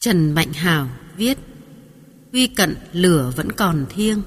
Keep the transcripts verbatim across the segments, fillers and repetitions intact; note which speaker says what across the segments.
Speaker 1: Trần Mạnh Hào viết: Huy cận lửa vẫn còn thiêng.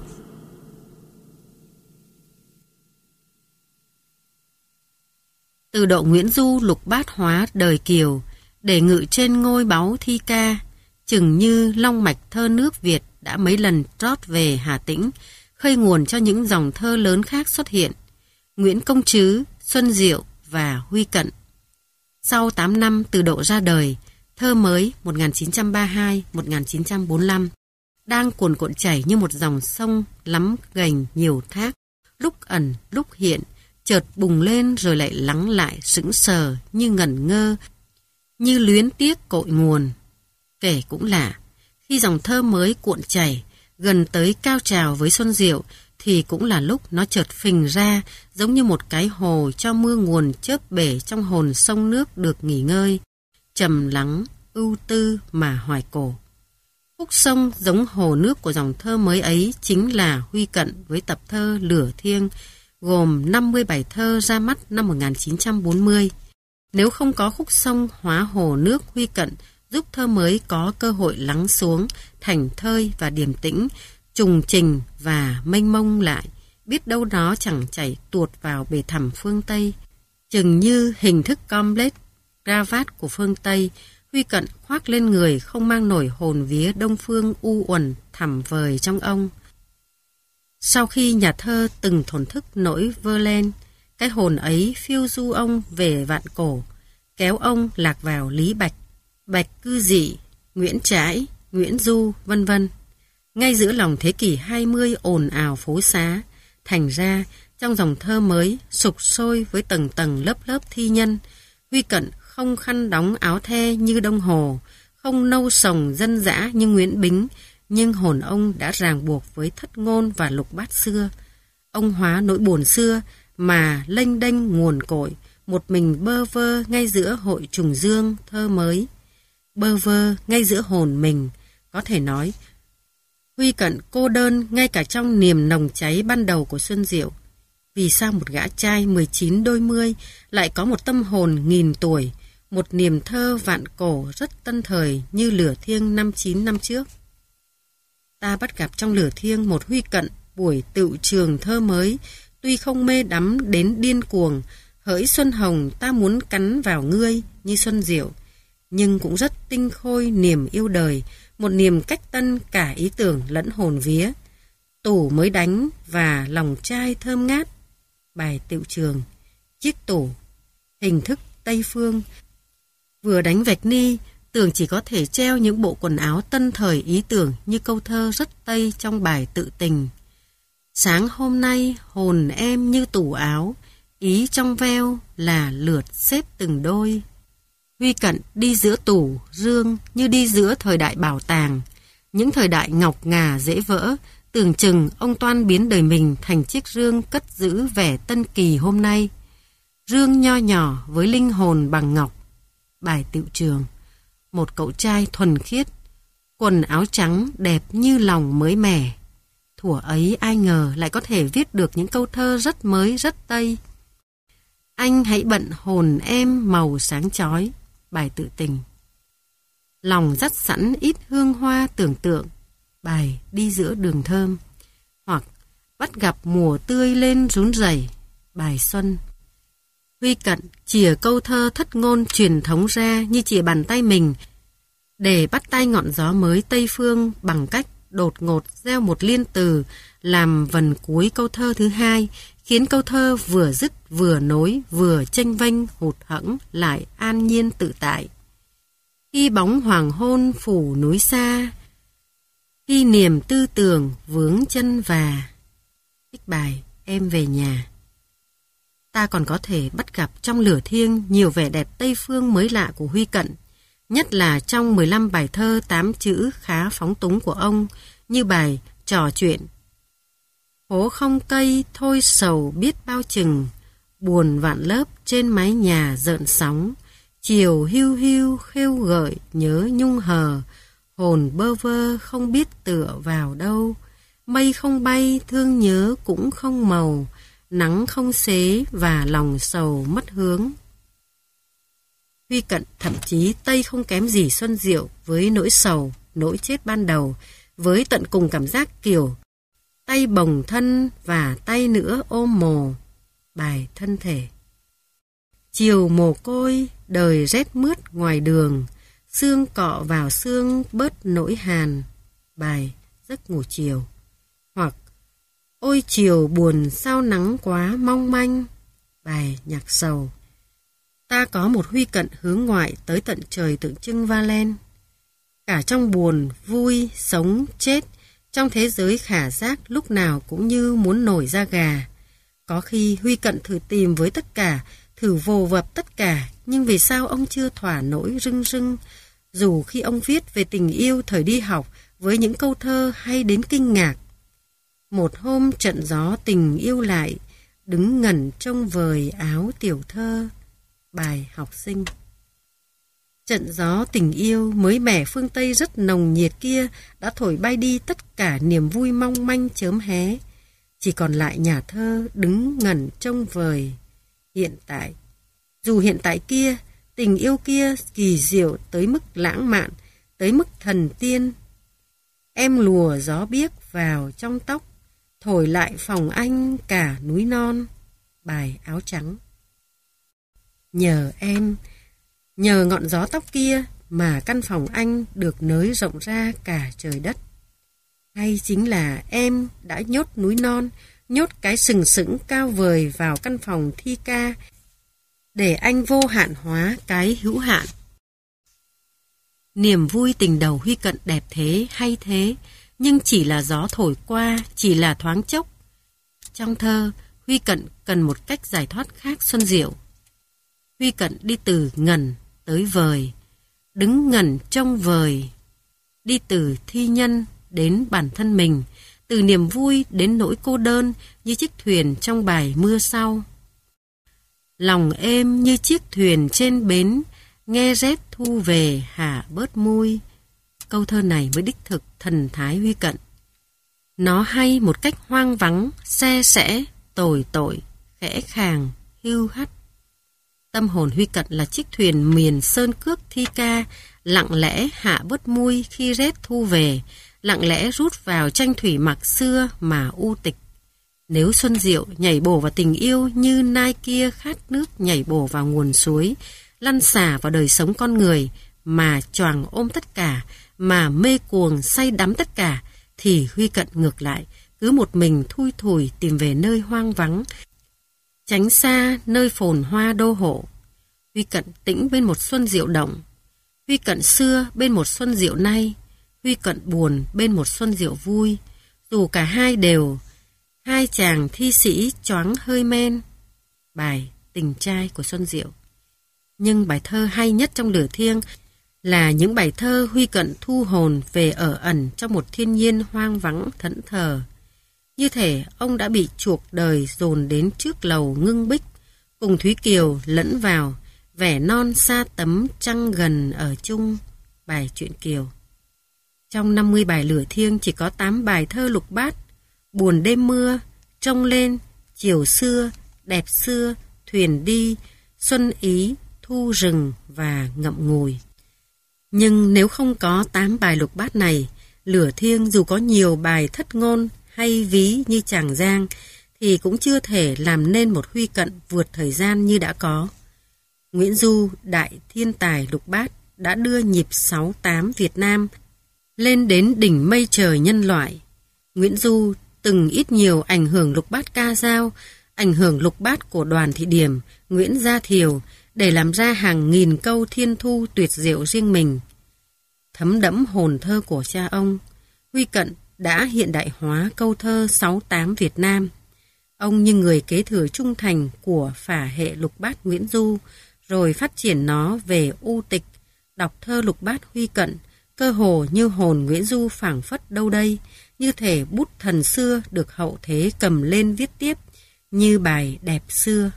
Speaker 1: Từ độ Nguyễn Du lục bát hóa đời Kiều, để ngự trên ngôi báu thi ca, chừng như long mạch thơ nước Việt đã mấy lần trót về Hà Tĩnh, khơi nguồn cho những dòng thơ lớn khác xuất hiện: Nguyễn Công Trứ, Xuân Diệu và Huy Cận. Sau tám năm từ độ ra đời, thơ mới một nghìn chín trăm ba mươi hai đến một nghìn chín trăm bốn mươi lăm đang cuồn cuộn chảy như một dòng sông lắm gành nhiều thác, lúc ẩn lúc hiện, chợt bùng lên rồi lại lắng lại, sững sờ như ngẩn ngơ, như luyến tiếc cội nguồn. Kể cũng lạ, khi dòng thơ mới cuộn chảy gần tới cao trào với Xuân Diệu thì cũng là lúc nó chợt phình ra, giống như một cái hồ cho mưa nguồn chớp bể trong hồn sông nước được nghỉ ngơi, trầm lắng, ưu tư mà hoài cổ. Khúc sông giống hồ nước của dòng thơ mới ấy chính là Huy Cận với tập thơ Lửa Thiêng, gồm năm mươi bài thơ ra mắt năm một nghìn chín trăm bốn mươi. Nếu không có khúc sông hóa hồ nước Huy Cận giúp thơ mới có cơ hội lắng xuống, thành thơi và điềm tĩnh, trùng trình và mênh mông lại, biết đâu nó chẳng chảy tuột vào bể thẳm phương Tây. Chừng như hình thức complet, cravat của phương Tây, Huy Cận khoác lên người không mang nổi hồn vía đông phương u uẩn thẳm vời trong ông. Sau khi nhà thơ từng thổn thức nỗi Verlaine, cái hồn ấy phiêu du ông về vạn cổ, kéo ông lạc vào Lý Bạch, Bạch Cư Dị, Nguyễn Trãi, Nguyễn Du, vân vân. Ngay giữa lòng thế kỷ hai mươi ồn ào phố xá, thành ra trong dòng thơ mới sục sôi với tầng tầng lớp lớp thi nhân, Huy Cận không khăn đóng áo the như Đông Hồ, không nâu sồng dân dã như Nguyễn Bính, nhưng hồn ông đã ràng buộc với thất ngôn và lục bát xưa. Ông hóa nỗi buồn xưa mà lênh đênh nguồn cội, một mình bơ vơ ngay giữa hội trùng dương thơ mới. Bơ vơ ngay giữa hồn mình, có thể nói Huy Cận cô đơn ngay cả trong niềm nồng cháy ban đầu của Xuân Diệu. Vì sao một gã trai mười chín đôi mươi lại có một tâm hồn nghìn tuổi, một niềm thơ vạn cổ rất tân thời như Lửa Thiêng năm chín năm trước? Ta bắt gặp trong Lửa Thiêng một Huy Cận buổi tựu trường thơ mới, tuy không mê đắm đến điên cuồng, hỡi xuân hồng ta muốn cắn vào ngươi như Xuân Diệu, nhưng cũng rất tinh khôi niềm yêu đời, một niềm cách tân cả ý tưởng lẫn hồn vía. Tủ mới đánh và lòng trai thơm ngát. Bài tựu trường, chiếc tủ, hình thức Tây phương. Vừa đánh vạch ni, tưởng chỉ có thể treo những bộ quần áo tân thời ý tưởng như câu thơ rất Tây trong bài tự tình. Sáng hôm nay hồn em như tủ áo, ý trong veo là lượt xếp từng đôi. Huy Cận đi giữa tủ, rương như đi giữa thời đại bảo tàng. Những thời đại ngọc ngà dễ vỡ, tưởng chừng ông toan biến đời mình thành chiếc rương cất giữ vẻ tân kỳ hôm nay. Rương nho nhỏ với linh hồn bằng ngọc. Bài tựu trường, một cậu trai thuần khiết, quần áo trắng đẹp như lòng mới mẻ. Thuở ấy ai ngờ lại có thể viết được những câu thơ rất mới rất Tây. Anh hãy bận hồn em màu sáng chói. Bài tự tình. Lòng dắt sẵn ít hương hoa tưởng tượng. Bài đi giữa đường thơm. Hoặc bắt gặp mùa tươi lên rún rẩy. Bài xuân. Huy Cận chìa câu thơ thất ngôn truyền thống ra như chìa bàn tay mình để bắt tay ngọn gió mới Tây phương bằng cách đột ngột gieo một liên từ làm vần cuối câu thơ thứ hai, khiến câu thơ vừa dứt vừa nối vừa chênh vênh hụt hẫng lại an nhiên tự tại. Khi bóng hoàng hôn phủ núi xa, khi niềm tư tưởng vướng chân và. Trích bài Em về nhà. Ta còn có thể bắt gặp trong Lửa Thiêng nhiều vẻ đẹp Tây phương mới lạ của Huy Cận, nhất là trong mười lăm bài thơ tám chữ khá phóng túng của ông, như bài Trò chuyện. Phố không cây thôi sầu biết bao chừng, buồn vạn lớp trên mái nhà rợn sóng, chiều hiu hiu khêu gợi nhớ nhung hờ, hồn bơ vơ không biết tựa vào đâu, mây không bay thương nhớ cũng không màu, nắng không xế và lòng sầu mất hướng. Huy Cận thậm chí Tây không kém gì Xuân Diệu với nỗi sầu, nỗi chết ban đầu, với tận cùng cảm giác kiểu tay bồng thân và tay nữa ôm mồ, bài thân thể. Chiều mồ côi, đời rét mướt ngoài đường, xương cọ vào xương bớt nỗi hàn, bài giấc ngủ chiều. Hoặc ôi chiều buồn sao nắng quá mong manh, bài nhạc sầu. Ta có một Huy Cận hướng ngoại tới tận trời tượng trưng Valen. Cả trong buồn, vui, sống, chết, trong thế giới khả giác lúc nào cũng như muốn nổi da gà. Có khi Huy Cận thử tìm với tất cả, thử vồ vập tất cả, nhưng vì sao ông chưa thỏa nỗi rưng rưng, dù khi ông viết về tình yêu thời đi học với những câu thơ hay đến kinh ngạc. Một hôm trận gió tình yêu lại, đứng ngẩn trông vời áo tiểu thơ, bài học sinh. Trận gió tình yêu mới mẻ phương Tây rất nồng nhiệt kia đã thổi bay đi tất cả niềm vui mong manh chớm hé. Chỉ còn lại nhà thơ đứng ngẩn trông vời. Hiện tại, dù hiện tại kia, tình yêu kia kỳ diệu tới mức lãng mạn, tới mức thần tiên. Em lùa gió biếc vào trong tóc, thổi lại phòng anh cả núi non, bài áo trắng. Nhờ em, nhờ ngọn gió tóc kia mà căn phòng anh được nới rộng ra cả trời đất. Hay chính là em đã nhốt núi non, nhốt cái sừng sững cao vời vào căn phòng thi ca, để anh vô hạn hóa cái hữu hạn. Niềm vui tình đầu Huy Cận đẹp thế hay thế, nhưng chỉ là gió thổi qua, chỉ là thoáng chốc. Trong thơ, Huy Cận cần một cách giải thoát khác Xuân Diệu. Huy Cận đi từ ngẩn tới vời, đứng ngẩn trông vời, đi từ thi nhân đến bản thân mình, từ niềm vui đến nỗi cô đơn như chiếc thuyền trong bài Mưa Sau. Lòng êm như chiếc thuyền trên bến, nghe rét thu về hả bớt mui. Câu thơ này mới đích thực thần thái Huy Cận. Nó hay một cách hoang vắng, se sẽ, tồi tội, khẽ khàng, hưu hắt. Tâm hồn Huy Cận là chiếc thuyền miền sơn cước thi ca, lặng lẽ hạ bớt mui khi rét thu về, lặng lẽ rút vào tranh thủy mặc xưa mà u tịch. Nếu Xuân Diệu nhảy bổ vào tình yêu như nai kia khát nước nhảy bổ vào nguồn suối, lăn xả vào đời sống con người, mà choàng ôm tất cả, mà mê cuồng say đắm tất cả, thì Huy Cận ngược lại, cứ một mình thui thủi tìm về nơi hoang vắng, tránh xa nơi phồn hoa đô hộ. Huy Cận tĩnh bên một Xuân Diệu động, Huy Cận xưa bên một Xuân Diệu nay, Huy Cận buồn bên một Xuân Diệu vui, dù cả hai đều hai chàng thi sĩ choáng hơi men, bài Tình trai của Xuân Diệu. Nhưng bài thơ hay nhất trong Lửa Thiêng là những bài thơ Huy Cận thu hồn về ở ẩn trong một thiên nhiên hoang vắng thẫn thờ. Như thể ông đã bị chuộc đời dồn đến trước lầu ngưng bích, cùng Thúy Kiều lẫn vào, vẻ non xa tấm trăng gần ở chung, bài Chuyện Kiều. Trong năm mươi bài Lửa Thiêng chỉ có tám bài thơ lục bát: Buồn đêm mưa, Trông lên, Chiều xưa, Đẹp xưa, Thuyền đi, Xuân ý, Thu rừng và Ngậm ngùi. Nhưng nếu không có tám bài lục bát này, Lửa Thiêng dù có nhiều bài thất ngôn hay ví như Tràng Giang thì cũng chưa thể làm nên một Huy Cận vượt thời gian như đã có. Nguyễn Du, đại thiên tài lục bát, đã đưa nhịp sáu tám Việt Nam lên đến đỉnh mây trời nhân loại. Nguyễn Du từng ít nhiều ảnh hưởng lục bát ca dao, ảnh hưởng lục bát của Đoàn Thị Điểm, Nguyễn Gia Thiều để làm ra hàng nghìn câu thiên thu tuyệt diệu riêng mình. Thấm đẫm hồn thơ của cha ông, Huy Cận đã hiện đại hóa câu thơ sáu tám Việt Nam. Ông như người kế thừa trung thành của phả hệ lục bát Nguyễn Du, rồi phát triển nó về u tịch. Đọc thơ lục bát Huy Cận, cơ hồ như hồn Nguyễn Du phảng phất đâu đây, như thể bút thần xưa được hậu thế cầm lên viết tiếp, như bài Đẹp xưa.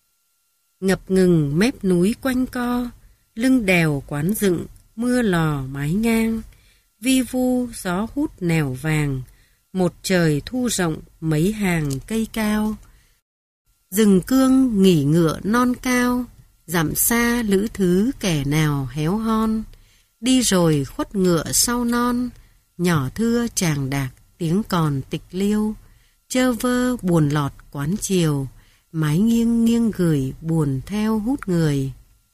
Speaker 1: Ngập ngừng mép núi quanh co, lưng đèo quán dựng, mưa lò mái ngang, vi vu gió hút nẻo vàng, một trời thu rộng mấy hàng cây cao. Rừng cương nghỉ ngựa non cao, dặm xa lữ thứ kẻ nào héo hon, đi rồi khuất ngựa sau non, nhỏ thưa chàng đạc tiếng còn tịch liêu, chơ vơ buồn lọt quán chiều, mái nghiêng nghiêng gửi buồn theo hút người.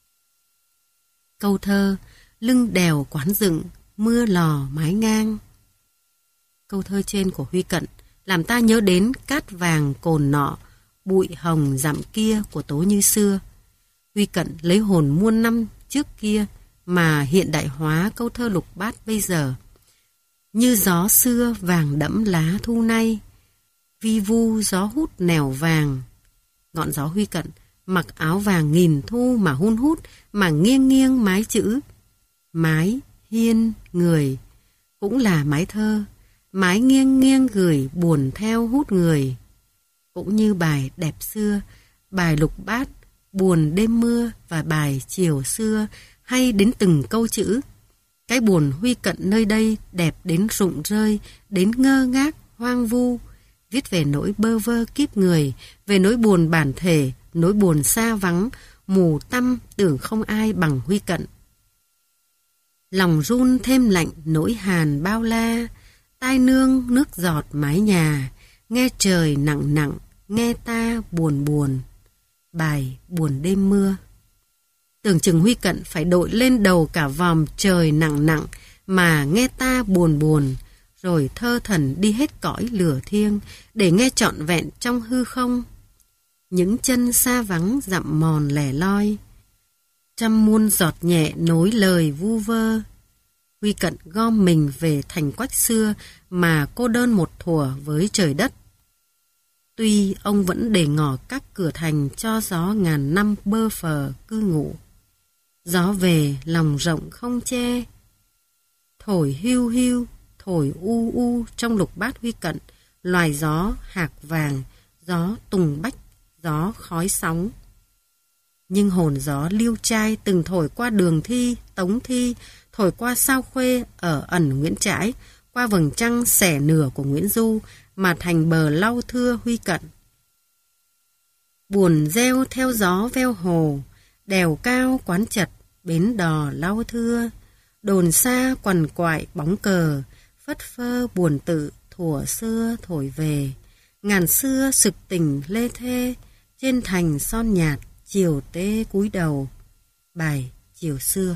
Speaker 1: Câu thơ lưng đèo quán dựng, mưa lò mái ngang. Câu thơ trên của Huy Cận làm ta nhớ đến cát vàng cồn nọ, bụi hồng dặm kia của Tố Như xưa. Huy Cận lấy hồn muôn năm trước kia mà hiện đại hóa câu thơ lục bát bây giờ. Như gió xưa vàng đẫm lá thu nay, vi vu gió hút nẻo vàng. Ngọn gió Huy Cận mặc áo vàng nghìn thu mà hun hút, mà nghiêng nghiêng mái chữ. Mái, hiên, người, cũng là mái thơ. Mái nghiêng nghiêng gửi buồn theo hút người. Cũng như bài đẹp xưa, bài lục bát, buồn đêm mưa và bài chiều xưa hay đến từng câu chữ. Cái buồn Huy Cận nơi đây đẹp đến rụng rơi, đến ngơ ngác, hoang vu. Viết về nỗi bơ vơ kiếp người, về nỗi buồn bản thể, nỗi buồn xa vắng, mù tăm tưởng không ai bằng Huy Cận. Lòng run thêm lạnh nỗi hàn bao la, tai nương nước giọt mái nhà, nghe trời nặng nặng, nghe ta buồn buồn. Bài buồn đêm mưa. Tưởng chừng Huy Cận phải đội lên đầu cả vòm trời nặng nặng mà nghe ta buồn buồn, rồi thơ thần đi hết cõi lửa thiêng để nghe trọn vẹn trong hư không. Những chân xa vắng dặm mòn lẻ loi, trăm muôn giọt nhẹ nối lời vu vơ. Huy Cận gom mình về thành quách xưa mà cô đơn một thuở với trời đất. Tuy ông vẫn để ngỏ các cửa thành cho gió ngàn năm bơ phờ cư ngụ. Gió về lòng rộng không che, thổi hiu hiu, thổi u u trong lục bát Huy Cận, loài gió hạc vàng, gió tùng bách, gió khói sóng. Nhưng hồn gió liêu trai từng thổi qua Đường Thi, Tống Thi, thổi qua Sao Khuê ở ẩn Nguyễn Trãi, qua vầng trăng xẻ nửa của Nguyễn Du mà thành bờ lau thưa Huy Cận. Buồn reo theo gió veo hồ, đèo cao quán chật, bến đò lau thưa, đồn xa quằn quại bóng cờ, phất phơ buồn tự thuở xưa thổi về, ngàn xưa sực tình lê thê, trên thành son nhạt chiều tê cúi đầu. Bài chiều xưa.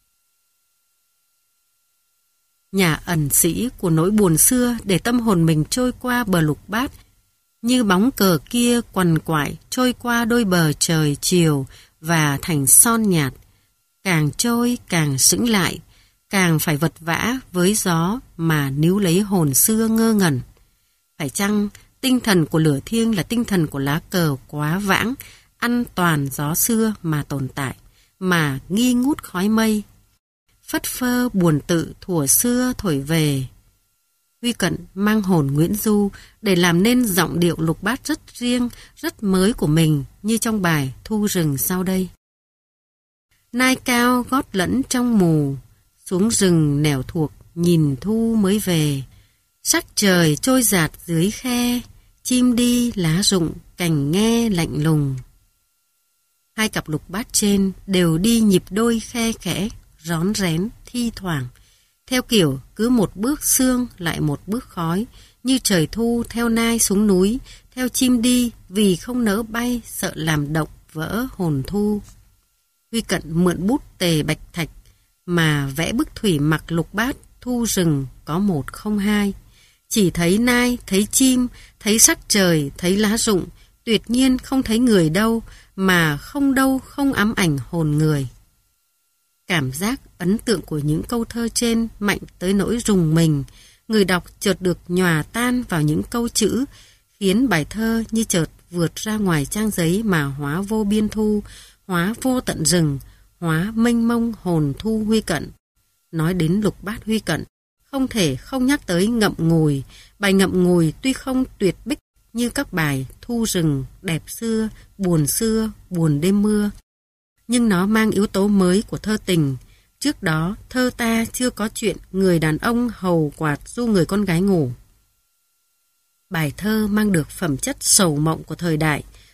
Speaker 1: Nhà ẩn sĩ của nỗi buồn xưa để tâm hồn mình trôi qua bờ lục bát, như bóng cờ kia quằn quại trôi qua đôi bờ trời chiều và thành son nhạt. Càng trôi càng sững lại, càng phải vật vã với gió mà níu lấy hồn xưa ngơ ngẩn. Phải chăng tinh thần của lửa thiêng là tinh thần của lá cờ quá vãng, ăn toàn gió xưa mà tồn tại, mà nghi ngút khói mây. Phất phơ buồn tự thuở xưa thổi về. Huy Cận mang hồn Nguyễn Du để làm nên giọng điệu lục bát rất riêng, rất mới của mình, như trong bài Thu Rừng sau đây. Nai cao gót lẫn trong mù, xuống rừng nẻo thuộc nhìn thu mới về. Sắc trời trôi dạt dưới khe, chim đi lá rụng cành nghe lạnh lùng. Hai cặp lục bát trên đều đi nhịp đôi khe khẽ, rón rén, thi thoảng, theo kiểu cứ một bước sương lại một bước khói, như trời thu theo nai xuống núi, theo chim đi vì không nỡ bay, sợ làm động vỡ hồn thu. Huy Cận mượn bút tề bạch thạch mà vẽ bức thủy mặc lục bát thu rừng có một không hai. Chỉ thấy nai, thấy chim, thấy sắc trời, thấy lá rụng, tuyệt nhiên không thấy người đâu, mà không đâu không ám ảnh hồn người. Cảm giác ấn tượng của những câu thơ trên mạnh tới nỗi rùng mình, người đọc chợt được nhòa tan vào những câu chữ, khiến bài thơ như chợt vượt ra ngoài trang giấy mà hóa vô biên thu, hóa vô tận rừng, hóa mênh mông hồn thu Huy Cận. Nói đến lục bát Huy Cận, không thể không nhắc tới Ngậm Ngùi. Bài Ngậm Ngùi tuy không tuyệt bích như các bài Thu Rừng, Đẹp Xưa, Buồn Xưa, Buồn Đêm Mưa, nhưng nó mang yếu tố mới của thơ tình. Trước đó, thơ ta chưa có chuyện người đàn ông hầu quạt du người con gái ngủ. Bài thơ mang được phẩm chất sầu mộng của thời đại,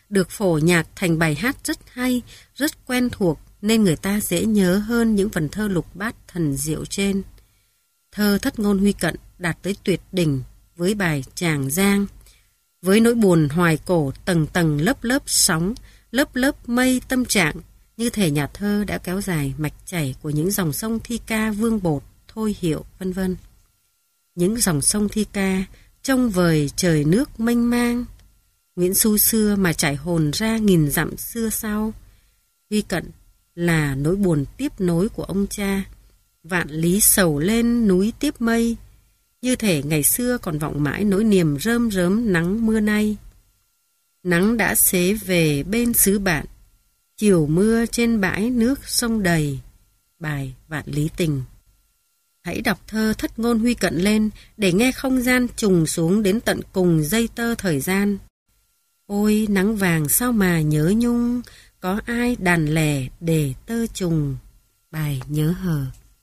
Speaker 1: được phổ nhạc thành bài hát rất hay, rất quen thuộc nên người ta dễ nhớ hơn những vần thơ lục bát thần diệu trên. Thơ Thất Ngôn Huy Cận đạt tới tuyệt đỉnh với bài Tràng Giang, với nỗi buồn hoài cổ tầng tầng lớp lớp sóng, lớp lớp mây tâm trạng, như thể nhà thơ đã kéo dài mạch chảy của những dòng sông thi ca Vương Bột, Thôi Hiệu, vân vân. Những dòng sông thi ca trông vời trời nước mênh mang, Nguyễn Du xưa mà trải hồn ra nghìn dặm xưa sau. Huy Cận là nỗi buồn tiếp nối của ông cha, vạn lý sầu lên núi tiếp mây, như thể ngày xưa còn vọng mãi nỗi niềm rơm rớm nắng mưa nay. Nắng đã xế về bên xứ bạn, chiều mưa trên bãi nước sông đầy. Bài Vạn Lý Tình. Hãy đọc thơ Thất Ngôn Huy Cận lên để nghe không gian trùng xuống đến tận cùng dây tơ thời gian. Ôi nắng vàng sao mà nhớ nhung, có ai đàn lẻ để tơ trùng. Bài Nhớ Hờ.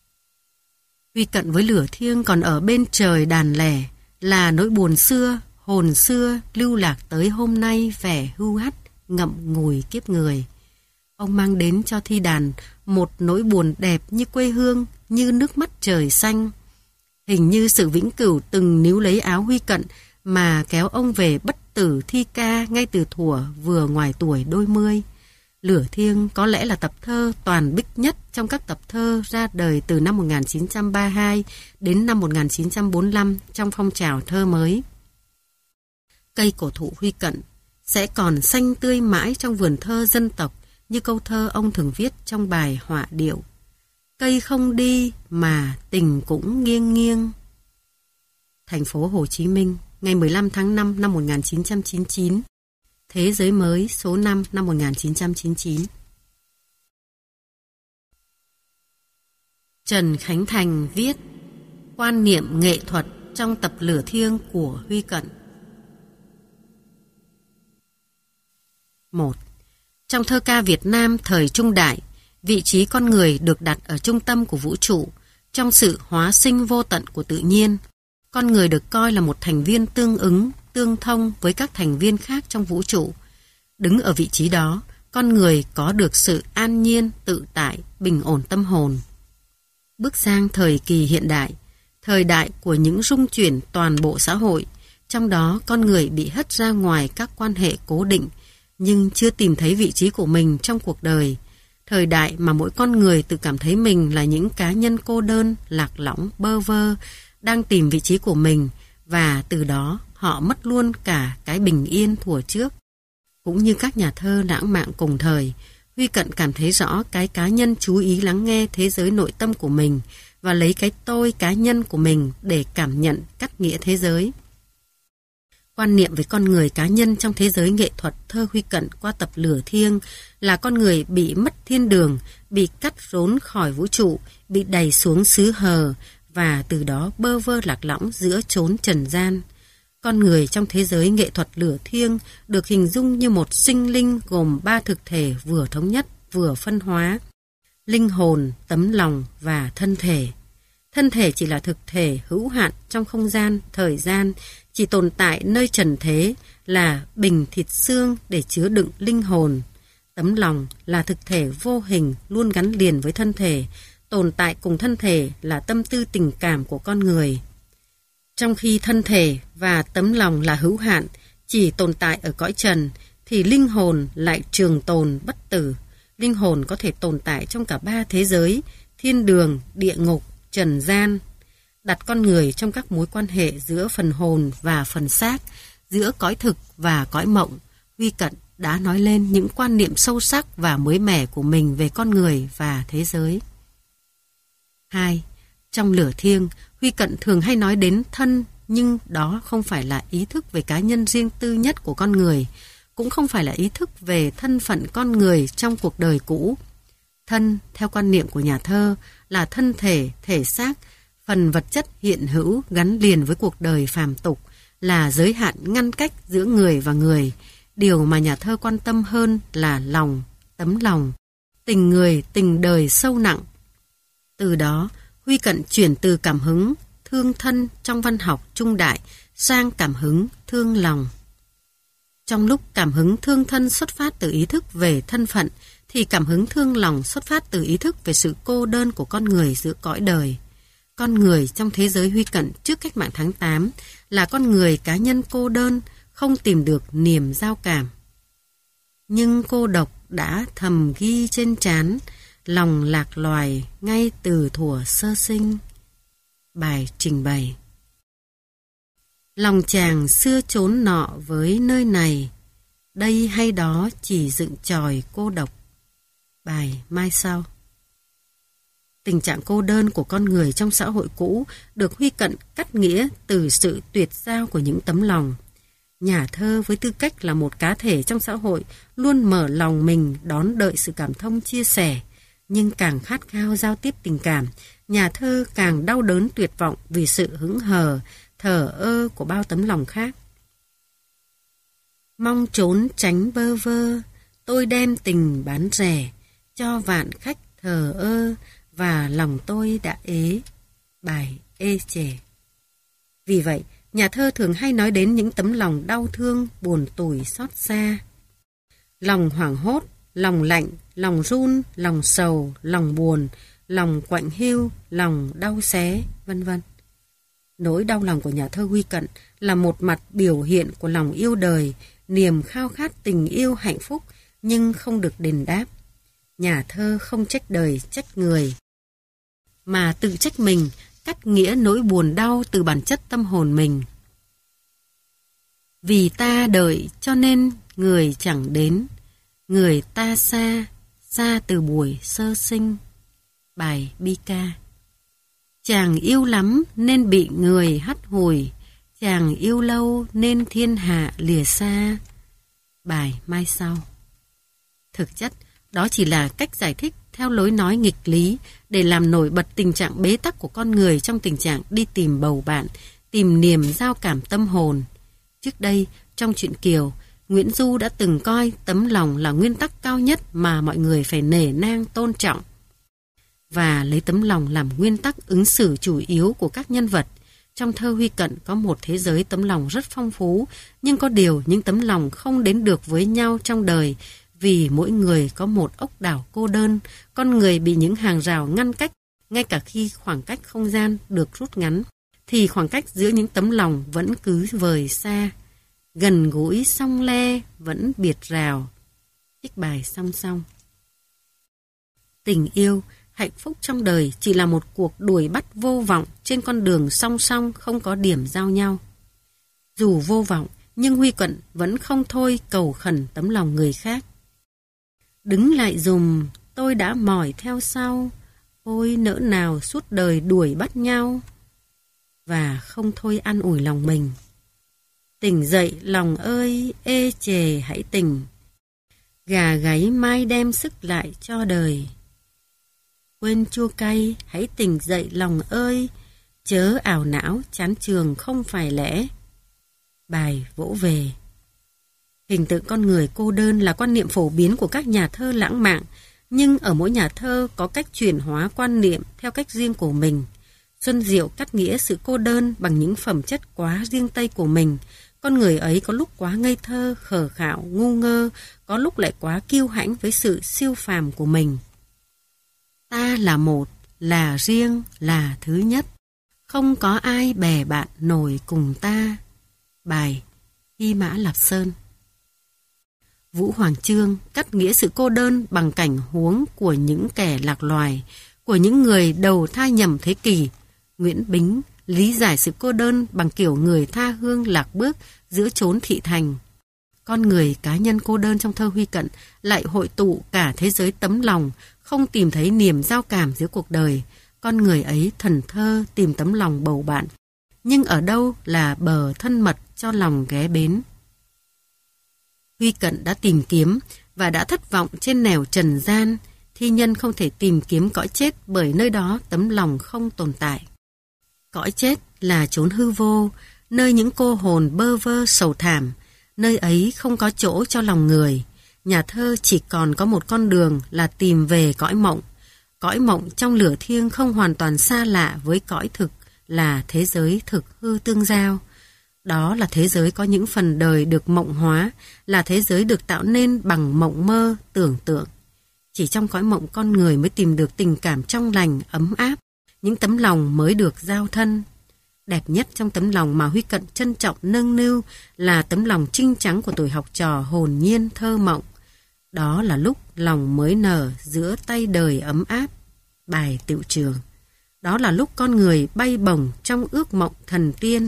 Speaker 1: Huy Cận với lửa thiêng còn ở bên trời đàn lẻ, là nỗi buồn xưa, hồn xưa lưu lạc tới hôm nay vẻ hưu hắt, ngậm ngùi kiếp người. Ông mang đến cho thi đàn một nỗi buồn đẹp như quê hương, như nước mắt trời xanh. Hình như sự vĩnh cửu từng níu lấy áo Huy Cận mà kéo ông về bất tử thi ca ngay từ thuở vừa ngoài tuổi đôi mươi. Lửa thiêng có lẽ là tập thơ toàn bích nhất trong các tập thơ ra đời từ năm một nghìn chín trăm ba mươi hai đến năm một nghìn chín trăm bốn mươi lăm trong phong trào thơ mới. Cây cổ thụ Huy Cận sẽ còn xanh tươi mãi trong vườn thơ dân tộc, như câu thơ ông thường viết trong bài Họa Điệu. Cây không đi mà tình cũng nghiêng nghiêng. Thành phố Hồ Chí Minh, ngày mười lăm tháng năm năm một nghìn chín trăm chín mươi chín. Thế giới mới số năm năm một nghìn chín trăm chín mươi chín. Trần Khánh Thành viết quan niệm nghệ thuật trong tập Lửa Thiêng của Huy Cận. một. Trong thơ ca Việt Nam thời trung đại, vị trí con người được đặt ở trung tâm của vũ trụ, trong sự hóa sinh vô tận của tự nhiên. Con người được coi là một thành viên tương ứng, tương thông với các thành viên khác trong vũ trụ. Đứng ở vị trí đó, con người có được sự an nhiên, tự tại, bình ổn tâm hồn. Bước sang thời kỳ hiện đại, thời đại của những rung chuyển toàn bộ xã hội, trong đó con người bị hất ra ngoài các quan hệ cố định, nhưng chưa tìm thấy vị trí của mình trong cuộc đời. Thời đại mà mỗi con người tự cảm thấy mình là những cá nhân cô đơn, lạc lõng, bơ vơ, đang tìm vị trí của mình, và từ đó họ mất luôn cả cái bình yên thuở trước. Cũng như các nhà thơ lãng mạn cùng thời, Huy Cận cảm thấy rõ cái cá nhân chú ý lắng nghe thế giới nội tâm của mình và lấy cái tôi cá nhân của mình để cảm nhận cắt nghĩa thế giới. Quan niệm về con người cá nhân trong thế giới nghệ thuật thơ Huy Cận qua tập Lửa Thiêng là con người bị mất thiên đường, bị cắt rốn khỏi vũ trụ, bị đày xuống xứ hờ và từ đó bơ vơ lạc lõng giữa chốn trần gian. Con người trong thế giới nghệ thuật Lửa Thiêng được hình dung như một sinh linh gồm ba thực thể vừa thống nhất, vừa phân hóa: linh hồn, tấm lòng và thân thể. Thân thể chỉ là thực thể hữu hạn trong không gian, thời gian, chỉ tồn tại nơi trần thế, là bình thịt xương để chứa đựng linh hồn. Tấm lòng là thực thể vô hình luôn gắn liền với thân thể, tồn tại cùng thân thể là tâm tư tình cảm của con người. Trong khi thân thể và tấm lòng là hữu hạn, chỉ tồn tại ở cõi trần, thì linh hồn lại trường tồn bất tử. Linh hồn có thể tồn tại trong cả ba thế giới: thiên đường, địa ngục, trần gian. Đặt con người trong các mối quan hệ giữa phần hồn và phần xác, giữa cõi thực và cõi mộng, Huy Cận đã nói lên những quan niệm sâu sắc và mới mẻ của mình về con người và thế giới. hai. Trong Lửa Thiêng, Huy Cận thường hay nói đến thân, nhưng đó không phải là ý thức về cá nhân riêng tư nhất của con người, cũng không phải là ý thức về thân phận con người trong cuộc đời cũ. Thân, theo quan niệm của nhà thơ, là thân thể, thể xác, phần vật chất hiện hữu gắn liền với cuộc đời phàm tục, là giới hạn ngăn cách giữa người và người. Điều mà nhà thơ quan tâm hơn là lòng, tấm lòng, tình người, tình đời sâu nặng. Từ đó, Huy Cận chuyển từ cảm hứng thương thân trong văn học trung đại sang cảm hứng thương lòng. Trong lúc cảm hứng thương thân xuất phát từ ý thức về thân phận, thì cảm hứng thương lòng xuất phát từ ý thức về sự cô đơn của con người giữa cõi đời. Con người trong thế giới Huy Cận trước cách mạng tháng tám là con người cá nhân cô đơn, không tìm được niềm giao cảm. Nhưng cô độc đã thầm ghi trên trán, lòng lạc loài ngay từ thuở sơ sinh. Bài trình bày. Lòng chàng xưa chốn nọ với nơi này, đây hay đó chỉ dựng chòi cô độc. Bài mai sau. Tình trạng cô đơn của con người trong xã hội cũ được Huy Cận cắt nghĩa từ sự tuyệt giao của những tấm lòng. Nhà thơ với tư cách là một cá thể trong xã hội luôn mở lòng mình đón đợi sự cảm thông chia sẻ, nhưng càng khát khao giao tiếp tình cảm, nhà thơ càng đau đớn tuyệt vọng vì sự hững hờ, thờ ơ của bao tấm lòng khác. Mong trốn tránh bơ vơ, tôi đem tình bán rẻ, cho vạn khách thờ ơ, và lòng tôi đã ế. Bài ê chề. Vì vậy, nhà thơ thường hay nói đến những tấm lòng đau thương, buồn tủi, xót xa. Lòng hoảng hốt, lòng lạnh, lòng run, lòng sầu, lòng buồn, lòng quạnh hiu, lòng đau xé, vân vân. Nỗi đau lòng của nhà thơ Huy Cận là một mặt biểu hiện của lòng yêu đời, niềm khao khát tình yêu hạnh phúc nhưng không được đền đáp. Nhà thơ không trách đời, trách người, mà tự trách mình, cắt nghĩa nỗi buồn đau từ bản chất tâm hồn mình. Vì ta đợi cho nên người chẳng đến, người ta xa, xa từ buổi sơ sinh. Bài bi ca. Chàng yêu lắm nên bị người hắt hủi, chàng yêu lâu nên thiên hạ lìa xa. Bài mai sau. Thực chất, đó chỉ là cách giải thích theo lối nói nghịch lý để làm nổi bật tình trạng bế tắc của con người trong tình trạng đi tìm bầu bạn, tìm niềm giao cảm tâm hồn. Trước đây, trong truyện Kiều, Nguyễn Du đã từng coi tấm lòng là nguyên tắc cao nhất mà mọi người phải nể nang tôn trọng, và lấy tấm lòng làm nguyên tắc ứng xử chủ yếu của các nhân vật. Trong thơ Huy Cận có một thế giới tấm lòng rất phong phú, nhưng có điều những tấm lòng không đến được với nhau trong đời, vì mỗi người có một ốc đảo cô đơn, con người bị những hàng rào ngăn cách, ngay cả khi khoảng cách không gian được rút ngắn, thì khoảng cách giữa những tấm lòng vẫn cứ vời xa, gần gũi song le vẫn biệt rào. Trích bài song song. Tình yêu, hạnh phúc trong đời chỉ là một cuộc đuổi bắt vô vọng trên con đường song song không có điểm giao nhau. Dù vô vọng, nhưng Huy Cận vẫn không thôi cầu khẩn tấm lòng người khác. Đứng lại dùm, tôi đã mỏi theo sau, ôi nỡ nào suốt đời đuổi bắt nhau. Và không thôi an ủi lòng mình. Tỉnh dậy lòng ơi, ê chề hãy tỉnh, gà gáy mai đem sức lại cho đời. Quên chua cay, hãy tỉnh dậy lòng ơi, chớ ảo não chán trường không phải lẽ. Bài vỗ về. Hình tượng con người cô đơn là quan niệm phổ biến của các nhà thơ lãng mạn, nhưng ở mỗi nhà thơ có cách chuyển hóa quan niệm theo cách riêng của mình. Xuân Diệu cắt nghĩa sự cô đơn bằng những phẩm chất quá riêng tây của mình. Con người ấy có lúc quá ngây thơ, khờ khạo, ngu ngơ, có lúc lại quá kiêu hãnh với sự siêu phàm của mình. Ta là một, là riêng, là thứ nhất, không có ai bè bạn nổi cùng ta. Bài Hy Mã Lạp Sơn. Vũ Hoàng Chương cắt nghĩa sự cô đơn bằng cảnh huống của những kẻ lạc loài, của những người đầu thai nhầm thế kỷ. Nguyễn Bính lý giải sự cô đơn bằng kiểu người tha hương lạc bước giữa chốn thị thành. Con người cá nhân cô đơn trong thơ Huy Cận lại hội tụ cả thế giới tấm lòng, không tìm thấy niềm giao cảm giữa cuộc đời. Con người ấy thần thơ tìm tấm lòng bầu bạn, nhưng ở đâu là bờ thân mật cho lòng ghé bến. Huy Cận đã tìm kiếm và đã thất vọng trên nẻo trần gian. Thi nhân không thể tìm kiếm cõi chết bởi nơi đó tấm lòng không tồn tại. Cõi chết là chốn hư vô, nơi những cô hồn bơ vơ sầu thảm. Nơi ấy không có chỗ cho lòng người. Nhà thơ chỉ còn có một con đường là tìm về cõi mộng. Cõi mộng trong lửa thiêng không hoàn toàn xa lạ với cõi thực, là thế giới thực hư tương giao. Đó là thế giới có những phần đời được mộng hóa, là thế giới được tạo nên bằng mộng mơ, tưởng tượng. Chỉ trong cõi mộng con người mới tìm được tình cảm trong lành, ấm áp, những tấm lòng mới được giao thân. Đẹp nhất trong tấm lòng mà Huy Cận trân trọng nâng niu là tấm lòng trinh trắng của tuổi học trò hồn nhiên thơ mộng. Đó là lúc lòng mới nở giữa tay đời ấm áp. Bài tựu trường. Đó là lúc con người bay bổng trong ước mộng thần tiên.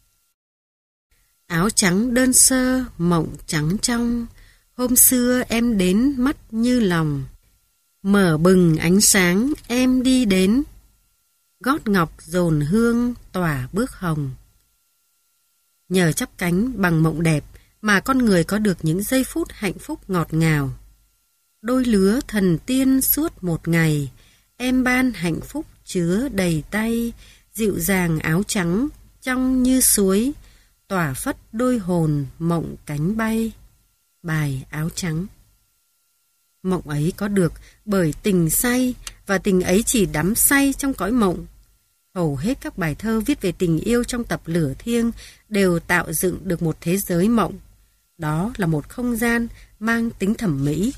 Speaker 1: Áo trắng đơn sơ, mộng trắng trong, hôm xưa em đến mắt như lòng. Mở bừng ánh sáng em đi đến, gót ngọc dồn hương tỏa bước hồng. Nhờ chắp cánh bằng mộng đẹp mà con người có được những giây phút hạnh phúc ngọt ngào. Đôi lứa thần tiên suốt một ngày, em ban hạnh phúc chứa đầy tay, dịu dàng áo trắng trong như suối, tỏa phất đôi hồn mộng cánh bay. Bài áo trắng. Mộng ấy có được bởi tình say, và tình ấy chỉ đắm say trong cõi mộng. Hầu hết các bài thơ viết về tình yêu trong tập Lửa Thiêng đều tạo dựng được một thế giới mộng. Đó là một không gian mang tính thẩm mỹ,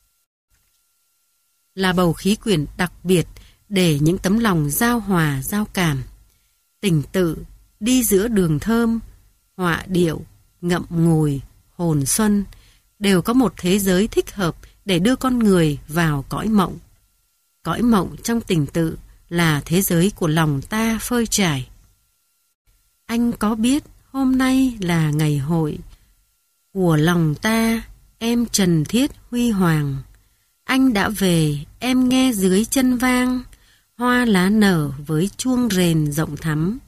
Speaker 1: là bầu khí quyển đặc biệt để những tấm lòng giao hòa giao cảm. Tình tự đi giữa đường thơm, họa điệu, ngậm ngùi, hồn xuân đều có một thế giới thích hợp để đưa con người vào cõi mộng. Cõi mộng trong tình tự là thế giới của lòng ta phơi trải. Anh có biết hôm nay là ngày hội của lòng ta, em trần thiết huy hoàng. Anh đã về, em nghe dưới chân vang, hoa lá nở với chuông rền rộng thắm.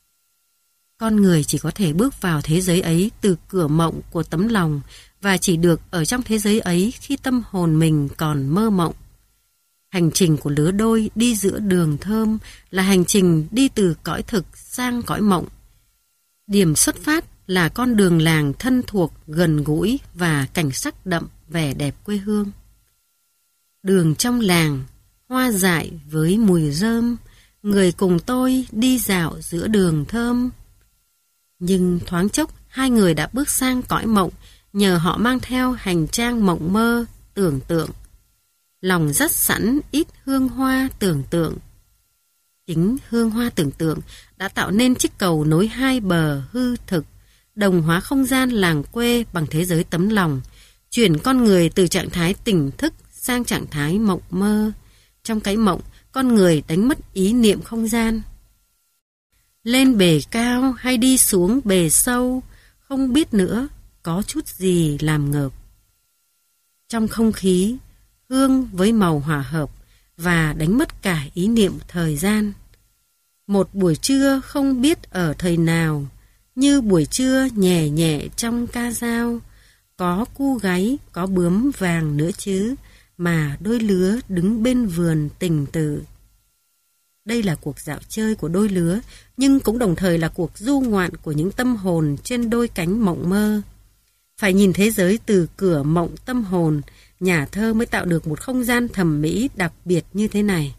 Speaker 1: Con người chỉ có thể bước vào thế giới ấy từ cửa mộng của tấm lòng, và chỉ được ở trong thế giới ấy khi tâm hồn mình còn mơ mộng. Hành trình của lứa đôi đi giữa đường thơm là hành trình đi từ cõi thực sang cõi mộng. Điểm xuất phát là con đường làng thân thuộc, gần gũi và cảnh sắc đậm vẻ đẹp quê hương. Đường trong làng, hoa dại với mùi rơm, người cùng tôi đi dạo giữa đường thơm. Nhưng thoáng chốc hai người đã bước sang cõi mộng nhờ họ mang theo hành trang mộng mơ, tưởng tượng. Lòng dắt sẵn ít hương hoa tưởng tượng. Chính hương hoa tưởng tượng đã tạo nên chiếc cầu nối hai bờ hư thực, đồng hóa không gian làng quê bằng thế giới tấm lòng, chuyển con người từ trạng thái tỉnh thức sang trạng thái mộng mơ. Trong cái mộng, con người đánh mất ý niệm không gian. Lên bề cao hay đi xuống bề sâu, không biết nữa, có chút gì làm ngợp. Trong không khí, hương với màu hòa hợp và đánh mất cả ý niệm thời gian. Một buổi trưa không biết ở thời nào, như buổi trưa nhẹ nhẹ trong ca dao, có cu gáy, có bướm vàng nữa chứ, mà đôi lứa đứng bên vườn tình tự. Đây là cuộc dạo chơi của đôi lứa, nhưng cũng đồng thời là cuộc du ngoạn của những tâm hồn trên đôi cánh mộng mơ. Phải nhìn thế giới từ cửa mộng tâm hồn, nhà thơ mới tạo được một không gian thẩm mỹ đặc biệt như thế này.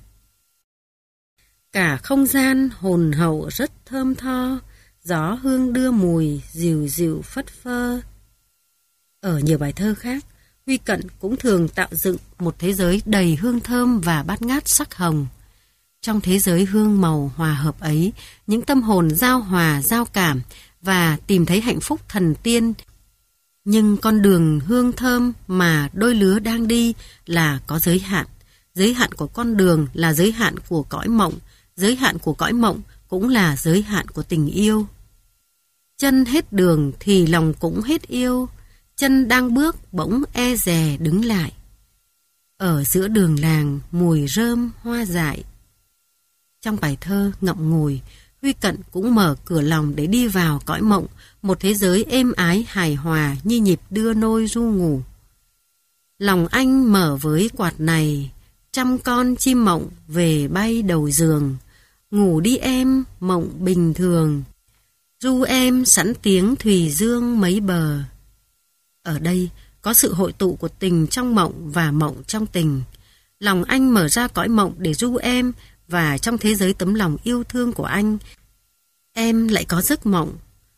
Speaker 1: Cả không gian hồn hậu rất thơm tho, gió hương đưa mùi dịu dịu phất phơ. Ở nhiều bài thơ khác, Huy Cận cũng thường tạo dựng một thế giới đầy hương thơm và bát ngát sắc hồng. Trong thế giới hương màu hòa hợp ấy, những tâm hồn giao hòa, giao cảm và tìm thấy hạnh phúc thần tiên. Nhưng con đường hương thơm mà đôi lứa đang đi là có giới hạn. Giới hạn của con đường là giới hạn của cõi mộng. Giới hạn của cõi mộng cũng là giới hạn của tình yêu. Chân hết đường thì lòng cũng hết yêu. Chân đang bước bỗng e dè đứng lại. Ở giữa đường làng mùi rơm hoa dại. Trong bài thơ Ngậm ngùi, Huy Cận cũng mở cửa lòng để đi vào cõi mộng, một thế giới êm ái hài hòa như nhịp đưa nôi ru ngủ. Lòng anh mở với quạt này, trăm con chim mộng về bay đầu giường. Ngủ đi em, mộng bình thường, ru em sẵn tiếng thùy dương mấy bờ. Ở đây có sự hội tụ của tình trong mộng và mộng trong tình. Lòng anh mở ra cõi mộng để ru em, và trong thế giới tấm lòng yêu thương của anh, em lại có giấc mộng.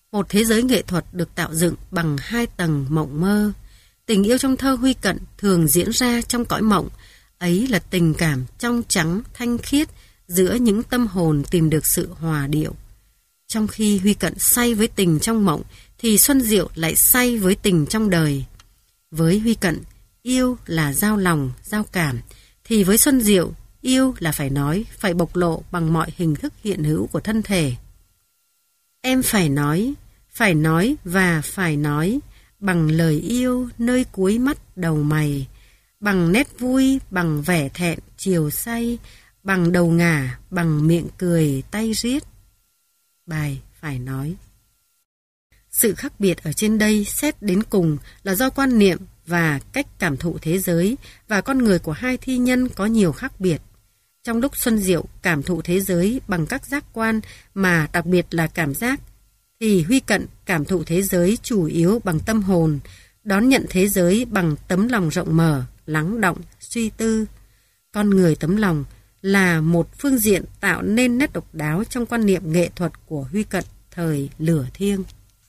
Speaker 1: Một thế giới nghệ thuật được tạo dựng bằng hai tầng mộng mơ. Tình yêu trong thơ Huy Cận thường diễn ra trong cõi mộng, ấy là tình cảm trong trắng, thanh khiết giữa những tâm hồn tìm được sự hòa điệu. Trong khi Huy Cận say với tình trong mộng, thì Xuân Diệu lại say với tình trong đời. Với Huy Cận, yêu là giao lòng, giao cảm, thì với Xuân Diệu, yêu là phải nói, phải bộc lộ bằng mọi hình thức hiện hữu của thân thể. Em phải nói, phải nói và phải nói, bằng lời yêu nơi cuối mắt đầu mày, bằng nét vui, bằng vẻ thẹn chiều say, bằng đầu ngả, bằng miệng cười tay riết. Bài phải nói. Sự khác biệt ở trên đây xét đến cùng là do quan niệm và cách cảm thụ thế giới và con người của hai thi nhân có nhiều khác biệt. Trong lúc Xuân Diệu cảm thụ thế giới bằng các giác quan mà đặc biệt là cảm giác, thì Huy Cận cảm thụ thế giới chủ yếu bằng tâm hồn, đón nhận thế giới bằng tấm lòng rộng mở, lắng động, suy tư. Con người tấm lòng là một phương diện tạo nên nét độc đáo trong quan niệm nghệ thuật của Huy Cận thời Lửa Thiêng.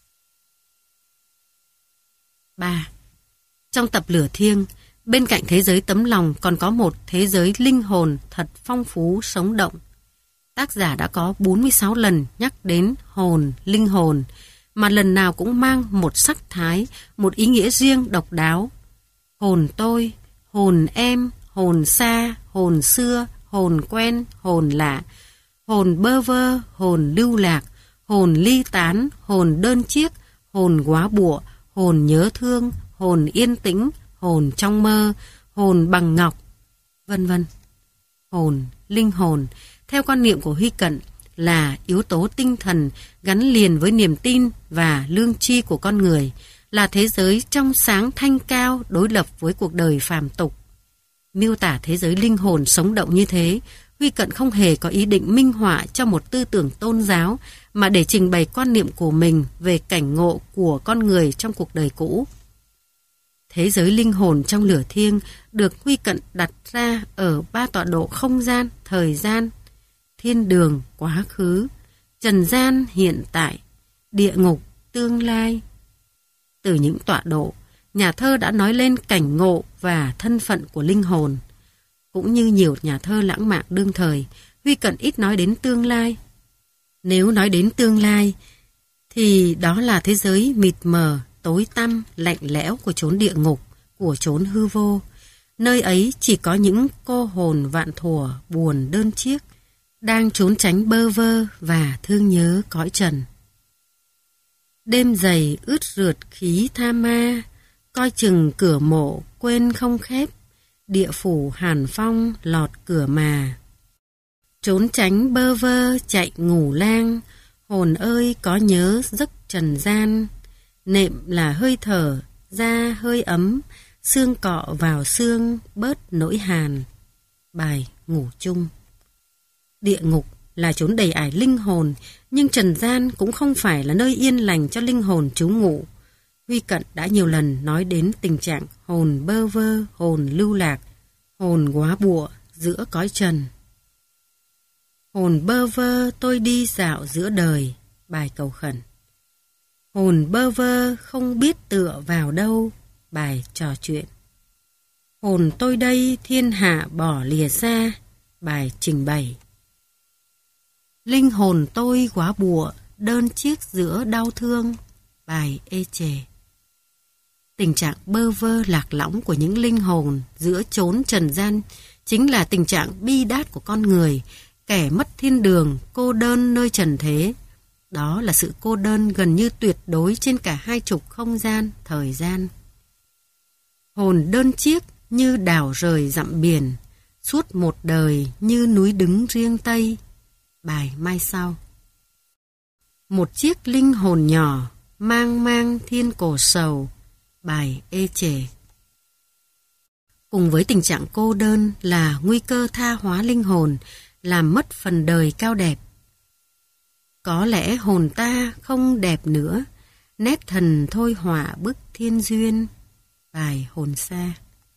Speaker 1: ba. Trong tập Lửa Thiêng, bên cạnh thế giới tấm lòng còn có một thế giới linh hồn thật phong phú, sống động. Tác giả đã có bốn mươi sáu lần nhắc đến hồn, linh hồn, mà lần nào cũng mang một sắc thái, một ý nghĩa riêng độc đáo. Hồn tôi, hồn em, hồn xa, hồn xưa, hồn quen, hồn lạ, hồn bơ vơ, hồn lưu lạc, hồn ly tán, hồn đơn chiếc, hồn góa bụa, hồn nhớ thương, hồn yên tĩnh, hồn trong mơ, hồn bằng ngọc, vân vân. Hồn, linh hồn, theo quan niệm của Huy Cận, là yếu tố tinh thần gắn liền với niềm tin và lương tri của con người, là thế giới trong sáng thanh cao đối lập với cuộc đời phàm tục. Miêu tả thế giới linh hồn sống động như thế, Huy Cận không hề có ý định minh họa cho một tư tưởng tôn giáo, mà để trình bày quan niệm của mình về cảnh ngộ của con người trong cuộc đời cũ. Thế giới linh hồn trong Lửa Thiêng được Huy Cận đặt ra ở ba tọa độ không gian, thời gian, thiên đường, quá khứ, trần gian, hiện tại, địa ngục, tương lai. Từ những tọa độ, nhà thơ đã nói lên cảnh ngộ và thân phận của linh hồn. Cũng như nhiều nhà thơ lãng mạn đương thời, Huy Cận ít nói đến tương lai. Nếu nói đến tương lai, thì đó là thế giới mịt mờ, tối tăm, lạnh lẽo của chốn địa ngục, của chốn hư vô. Nơi ấy chỉ có những cô hồn vạn thuở buồn đơn chiếc, đang trốn tránh bơ vơ và thương nhớ cõi trần. Đêm dày ướt rượt khí tha ma, coi chừng cửa mộ quên không khép, địa phủ hàn phong lọt cửa mà. Trốn tránh bơ vơ chạy ngủ lang, hồn ơi có nhớ giấc trần gian. Nệm là hơi thở, da hơi ấm, xương cọ vào xương bớt nỗi hàn. Bài ngủ chung. Địa ngục là chốn đầy ải linh hồn, nhưng trần gian cũng không phải là nơi yên lành cho linh hồn trú ngụ. Huy Cận đã nhiều lần nói đến tình trạng hồn bơ vơ, hồn lưu lạc, hồn góa bụa giữa cõi trần. Hồn bơ vơ tôi đi dạo giữa đời, bài cầu khẩn. Hồn bơ vơ không biết tựa vào đâu, bài trò chuyện. Hồn tôi đây thiên hạ bỏ lìa xa, bài trình bày. Linh hồn tôi góa bụa, đơn chiếc giữa đau thương, bài ê chề. Tình trạng bơ vơ lạc lõng của những linh hồn giữa chốn trần gian chính là tình trạng bi đát của con người, kẻ mất thiên đường, cô đơn nơi trần thế. Đó là sự cô đơn gần như tuyệt đối trên cả hai trục không gian, thời gian. Hồn đơn chiếc như đảo rời dặm biển, suốt một đời như núi đứng riêng Tây, bài mai sau. Một chiếc linh hồn nhỏ mang mang thiên cổ sầu, bài ê chề. Cùng với tình trạng cô đơn là nguy cơ tha hóa linh hồn, làm mất phần đời cao đẹp. Có lẽ hồn ta không đẹp nữa, nét thần thôi họa bức thiên duyên, bài hồn xa.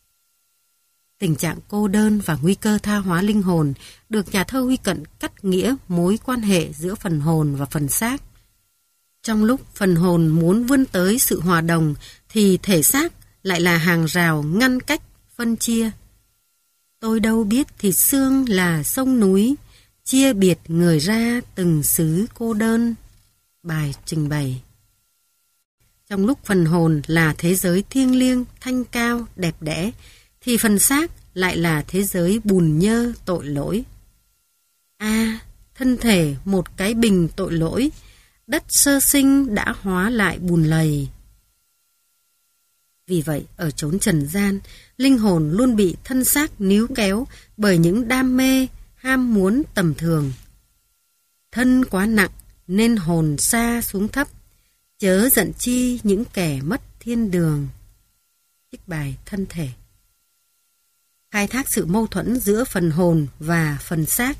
Speaker 1: Tình trạng cô đơn và nguy cơ tha hóa linh hồn được nhà thơ Huy Cận cắt nghĩa mối quan hệ giữa phần hồn và phần xác. Trong lúc phần hồn muốn vươn tới sự hòa đồng thì thể xác lại là hàng rào ngăn cách, phân chia. Tôi đâu biết thịt xương là sông núi, chia biệt người ra từng xứ cô đơn. Bài trình bày. Trong lúc phần hồn là thế giới thiêng liêng, thanh cao, đẹp đẽ, thì phần xác lại là thế giới bùn nhơ, tội lỗi. A, à, thân thể một cái bình tội lỗi, đất sơ sinh đã hóa lại bùn lầy. Vì vậy, ở chốn trần gian, linh hồn luôn bị thân xác níu kéo bởi những đam mê, ham muốn tầm thường. Thân quá nặng nên hồn xa xuống thấp, chớ giận chi những kẻ mất thiên đường. Trích bài thân thể. Khai thác sự mâu thuẫn giữa phần hồn và phần xác.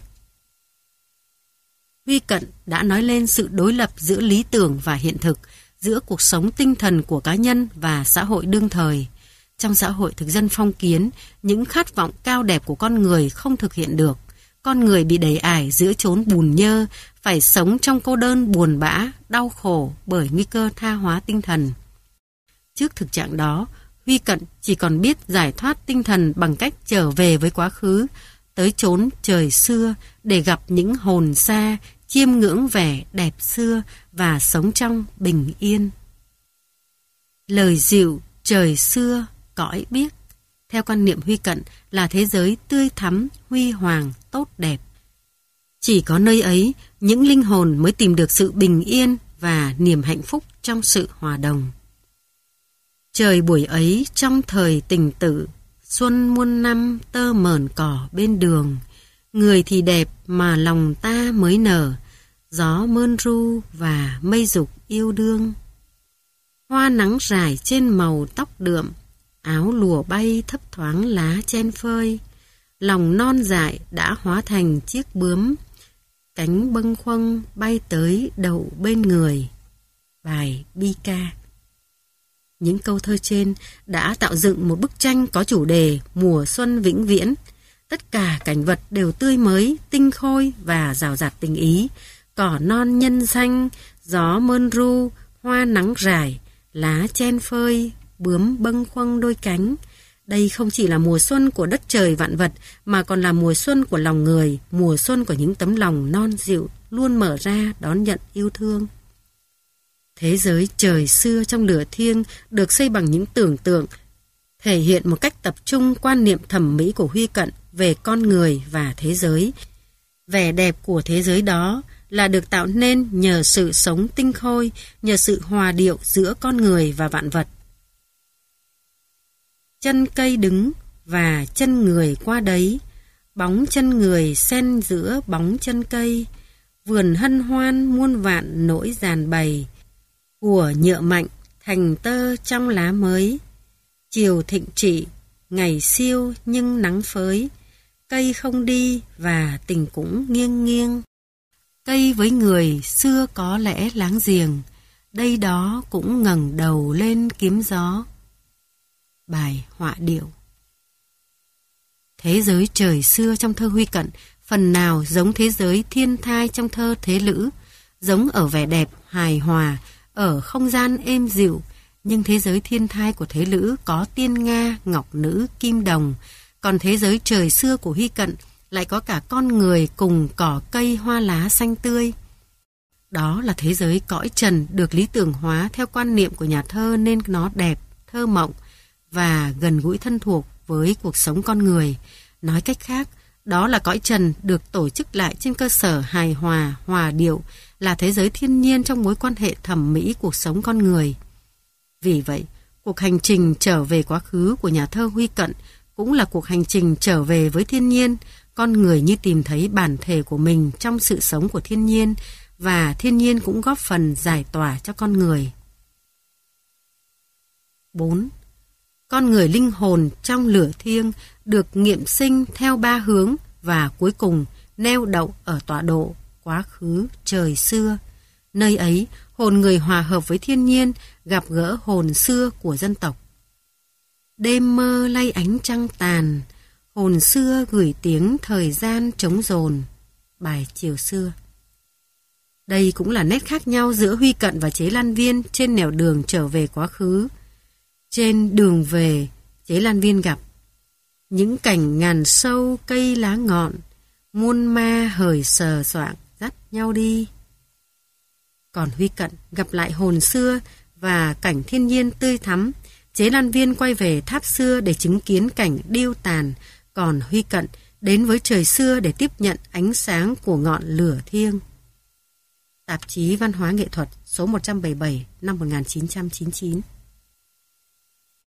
Speaker 1: Huy Cận đã nói lên sự đối lập giữa lý tưởng và hiện thực, giữa cuộc sống tinh thần của cá nhân và xã hội đương thời. Trong xã hội thực dân phong kiến, những khát vọng cao đẹp của con người không thực hiện được. Con người bị đày ải giữa chốn bùn nhơ, phải sống trong cô đơn buồn bã, đau khổ bởi nguy cơ tha hóa tinh thần. Trước thực trạng đó, Huy Cận chỉ còn biết giải thoát tinh thần bằng cách trở về với quá khứ, tới chốn trời xưa để gặp những hồn xa, chiêm ngưỡng vẻ đẹp xưa và sống trong bình yên. Lời dịu trời xưa cõi biếc, theo quan niệm Huy Cận, là thế giới tươi thắm, huy hoàng, tốt đẹp. Chỉ có nơi ấy, những linh hồn mới tìm được sự bình yên và niềm hạnh phúc trong sự hòa đồng. Trời buổi ấy trong thời tình tử, xuân muôn năm tơ mờn cỏ bên đường, người thì đẹp mà lòng ta mới nở, gió mơn ru và mây dục yêu đương. Hoa nắng rải trên màu tóc đượm, áo lụa bay thấp thoáng lá chen phơi, lòng non dại đã hóa thành chiếc bướm, cánh bâng khuâng bay tới đậu bên người. Bài bi ca. Những câu thơ trên đã tạo dựng một bức tranh có chủ đề mùa xuân vĩnh viễn. Tất cả cảnh vật đều tươi mới, tinh khôi và rào rạt tình ý. Cỏ non nhân xanh, gió mơn ru, hoa nắng rải, lá chen phơi, bướm bâng khuâng đôi cánh. Đây không chỉ là mùa xuân của đất trời vạn vật, mà còn là mùa xuân của lòng người, mùa xuân của những tấm lòng non dịu, luôn mở ra đón nhận yêu thương. Thế giới trời xưa trong lửa thiêng được xây bằng những tưởng tượng, thể hiện một cách tập trung quan niệm thẩm mỹ của Huy Cận về con người và thế giới. Vẻ đẹp của thế giới đó là được tạo nên nhờ sự sống tinh khôi, nhờ sự hòa điệu giữa con người và vạn vật. Chân cây đứng và chân người qua đấy, bóng chân người xen giữa bóng chân cây, vườn hân hoan muôn vạn nỗi dàn bày, của nhựa mạnh thành tơ trong lá mới. Chiều thịnh trị, ngày siêu nhưng nắng phới, cây không đi và tình cũng nghiêng nghiêng. Cây với người xưa có lẽ láng giềng, đây đó cũng ngẩng đầu lên kiếm gió. Bài họa điệu. Thế giới trời xưa trong thơ Huy Cận phần nào giống thế giới thiên thai trong thơ Thế Lữ, giống ở vẻ đẹp hài hòa, ở không gian êm dịu, nhưng thế giới thiên thai của Thế Lữ có tiên Nga, ngọc nữ, kim đồng, còn thế giới trời xưa của Huy Cận lại có cả con người cùng cỏ cây hoa lá xanh tươi. Đó là thế giới cõi trần được lý tưởng hóa theo quan niệm của nhà thơ nên nó đẹp, thơ mộng và gần gũi thân thuộc với cuộc sống con người. Nói cách khác, đó là cõi trần được tổ chức lại trên cơ sở hài hòa, hòa điệu, là thế giới thiên nhiên trong mối quan hệ thẩm mỹ cuộc sống con người. Vì vậy, cuộc hành trình trở về quá khứ của nhà thơ Huy Cận cũng là cuộc hành trình trở về với thiên nhiên, con người như tìm thấy bản thể của mình trong sự sống của thiên nhiên, và thiên nhiên cũng góp phần giải tỏa cho con người. bốn. Con người linh hồn trong lửa thiêng được nghiệm sinh theo ba hướng và cuối cùng neo đậu ở tọa độ quá khứ trời xưa. Nơi ấy, hồn người hòa hợp với thiên nhiên, gặp gỡ hồn xưa của dân tộc. Đêm mơ lay ánh trăng tàn, hồn xưa gửi tiếng thời gian trống dồn. Bài chiều xưa. Đây cũng là nét khác nhau giữa Huy Cận và Chế Lan Viên trên nẻo đường trở về quá khứ. Trên đường về, Chế Lan Viên gặp những cảnh ngàn sâu cây lá ngọn, muôn ma hời sờ soạng dắt nhau đi. Còn Huy Cận gặp lại hồn xưa và cảnh thiên nhiên tươi thắm. Chế Lan Viên quay về tháp xưa để chứng kiến cảnh điêu tàn, còn Huy Cận đến với trời xưa để tiếp nhận ánh sáng của ngọn lửa thiêng. Tạp chí Văn hóa Nghệ thuật số một trăm bảy mươi bảy năm một nghìn chín trăm chín mươi chín.